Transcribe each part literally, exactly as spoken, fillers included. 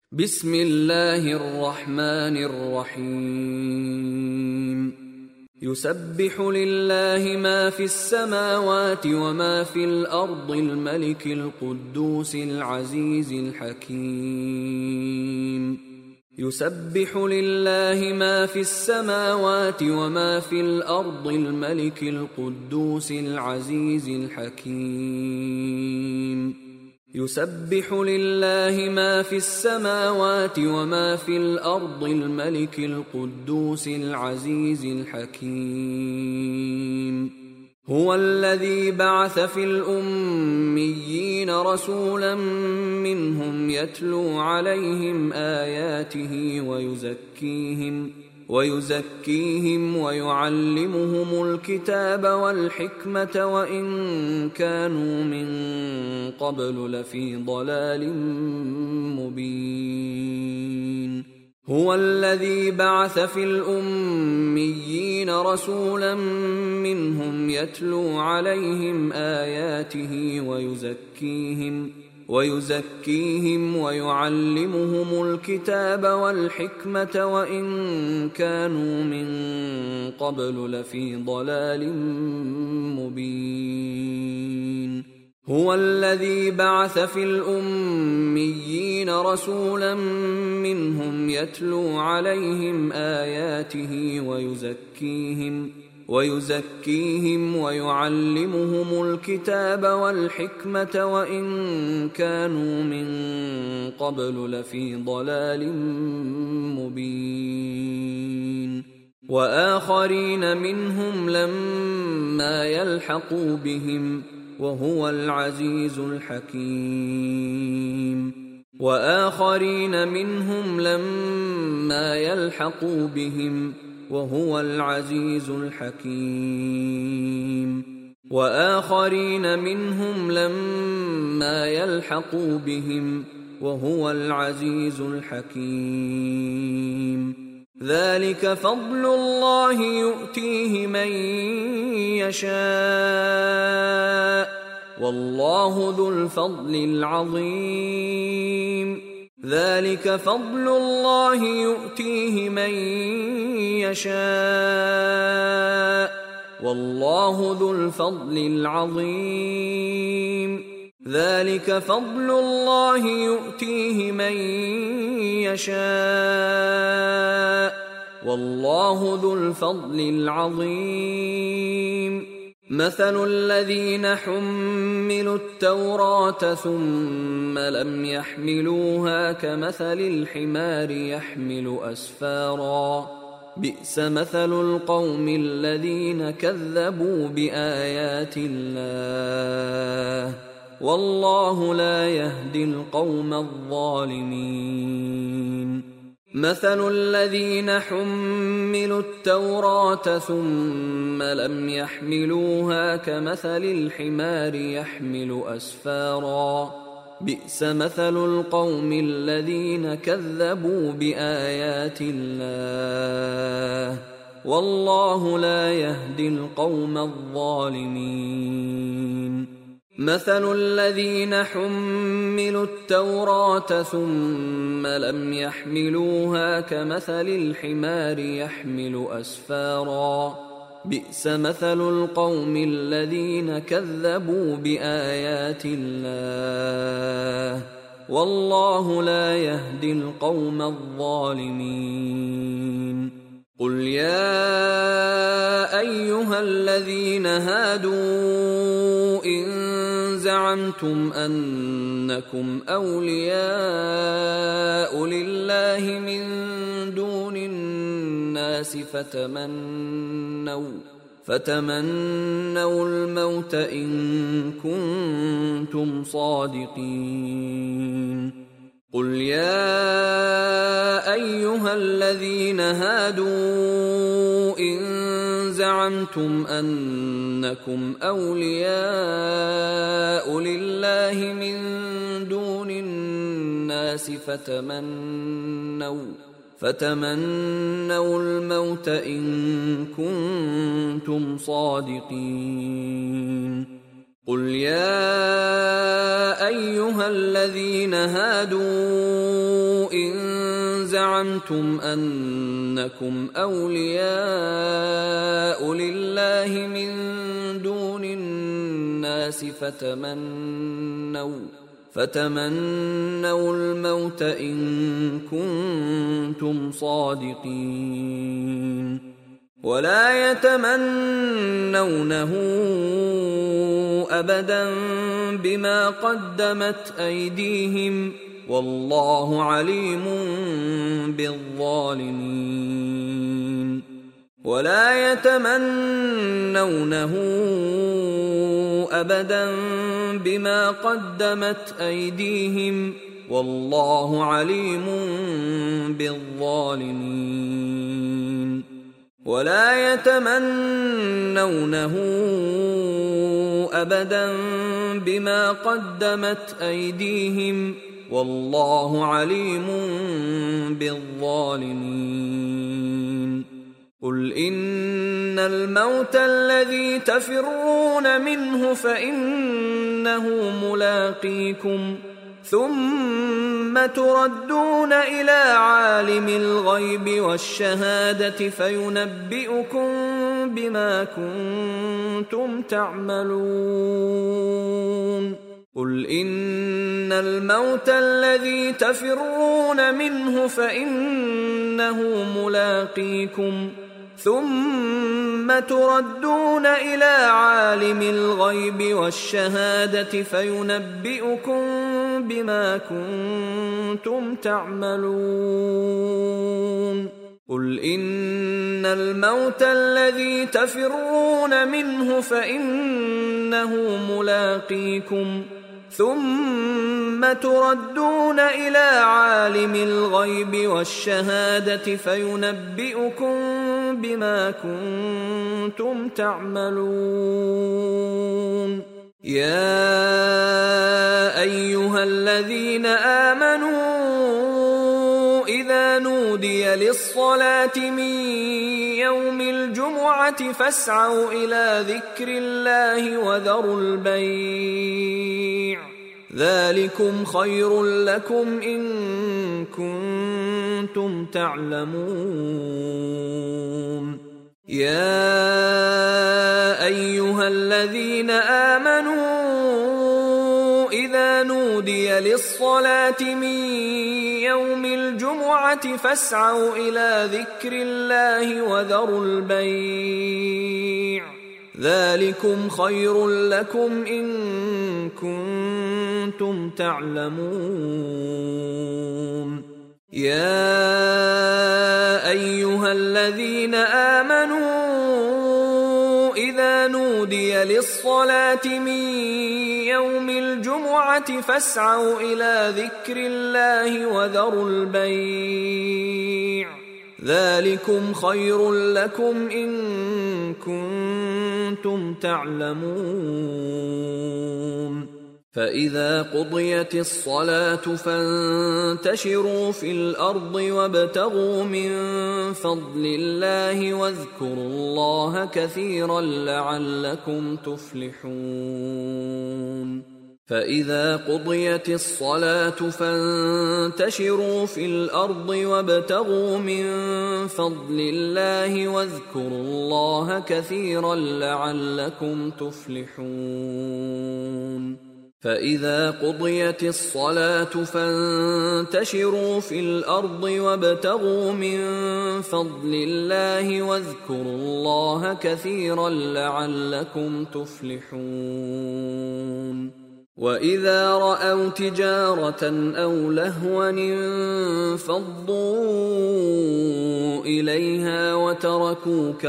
بسم الله الرحمن الرحيم يسبح لله ما في السماوات وما في الأرض الملك القدوس العزيز الحكيم يسبح لله ما في السماوات وما في الأرض الملك القدوس العزيز الحكيم يسبح لله ما في السماوات وما في الأرض الملك القدوس العزيز الحكيم هو الذي بعث في الأميين رسولا منهم يتلو عليهم آياته ويزكيهم ويزكيهم ويعلمهم الكتاب والحكمة وإن كانوا من قبل لفي ضلال مبين هو الذي بعث في الأميين رسولا منهم يتلو عليهم آياته ويزكيهم ويزكيهم ويعلمهم الكتاب والحكمة وإن كانوا من قبل لفي ضلال مبين هو الذي بعث في الأميين رسولا منهم يتلو عليهم آياته ويزكيهم ويزكيهم ويعلمهم الكتاب والحكمة وإن كانوا من قبل لفي ضلال مبين وآخرين منهم لما يلحقوا بهم وهو العزيز الحكيم وآخرين منهم لما يلحقوا بهم وهو العزيز الحكيم وآخرين منهم لما يلحقوا بهم وهو العزيز الحكيم ذلك فضل الله يؤتيه من يشاء والله ذو الفضل العظيم ذلك فضل الله يؤتيه من يشاء والله ذو الفضل العظيم ذلك فضل الله يؤتيه من يشاء والله ذو الفضل العظيم مثل الذين حملوا التوراة ثم لم يحملوها كمثل الحمار يحمل أسفارا بئس مثل القوم الذين كذبوا بآيات الله والله لا يهدي القوم الظالمين مثل الذين حملوا التوراة ثم لم يحملوها كمثل الحمار يحمل أسفارا بئس مثل القوم الذين كذبوا بآيات الله والله لا يهدي القوم الظالمين مثل الذين حملوا التوراة ثم لم يحملوها كمثل الحمار يحمل أسفارا بئس مثل القوم الذين كذبوا بآيات الله والله لا يهدي القوم الظالمين قل يا أيها الذين هادوا إن زعمتم أنكم أولياء لله من دون الناس فتمنوا فتمنوا الموت إن كنتم صادقين قل يا أيها الذين هادوا إن زعمتم أنكم أولياء لله من دون الناس فتمنوا فتمنوا الموت إن كنتم صادقين قل يا أيها الذين هادوا إن زعمتم أنكم أولياء لله من دون الناس فتمنوا فتمنوا الموت إن كنتم صادقين ولا يتمنونه أبدا بما قدمت أيديهم والله عليم بالظالمين ولا يتمنونه أبدا بما قدمت أيديهم والله عليم بالظالمين ولا يتمنونه أبدا بما قدمت أيديهم والله عليم بالظالمين قل إن الموت الذي تفرون منه فإنه ملاقيكم ثم تردون إلى عالم الغيب والشهادة فينبئكم بما كنتم تعملون قل إن الموت الذي تفرون منه فإنه ملاقيكم ثم تردون إلى عالم الغيب والشهادة فينبئكم بما كنتم تعملون قل إن الموت الذي تفرون منه فإنه ملاقيكم ثم تردون إلى عالم الغيب والشهادة فينبئكم بما كنتم تعملون يا أيها الذين آمنوا إذا نودي للصلاة من يوم الجمعة فاسعوا إلى ذكر الله وذروا البيع ذلكم خير لكم إن كنتم تعلمون يا أيها الذين آمنوا إذا نودي للصلاة من يوم الجمعة فاسعوا إلى ذكر الله وذروا البيع ذلكم خير لكم إن كنتم تعلمون يا أيها الذين آمنوا إذا نودي للصلاة من يوم الجمعة فاسعوا إلى ذكر الله وذروا البيع ذلكم خير لكم إن كنتم تعلمون فإذا قضيت الصلاة فانتشروا في الأرض وابتغوا من فضل الله واذكروا الله كثيرا لعلكم تفلحون فإذا قضيت الصلاة فانتشروا في الأرض وابتغوا من فضل الله واذكروا الله كثيرا لعلكم تفلحون فإذا قضيت الصلاة فانتشروا في الأرض وابتغوا من فضل الله واذكروا الله كثيرا لعلكم تفلحون وإذا رأوا تجارة أو لهوا انفضوا إليها وتركوك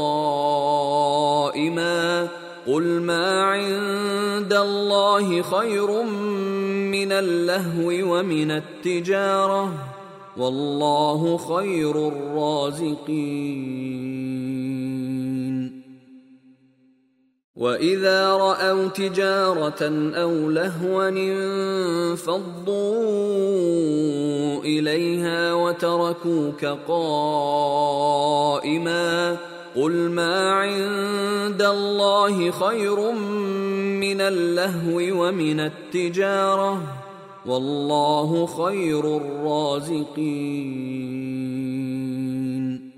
قائما قل ما عند الله خير من اللهو ومن التجارة والله خير الرازقين وإذا رأوا تجارة أو لهوا انفضوا إليها وتركوك قائما قل ما عند الله خير من اللهو ومن التجارة والله خير الرازقين.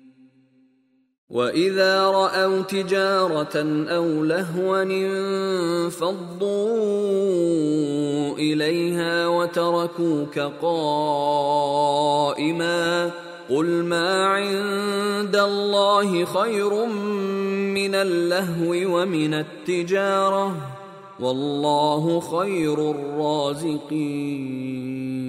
وإذا رأوا تجارة أو لهوا انفضوا إليها وتركوك قائما قل ما عند الله خير من اللهو ومن التجارة والله خير الرازقين.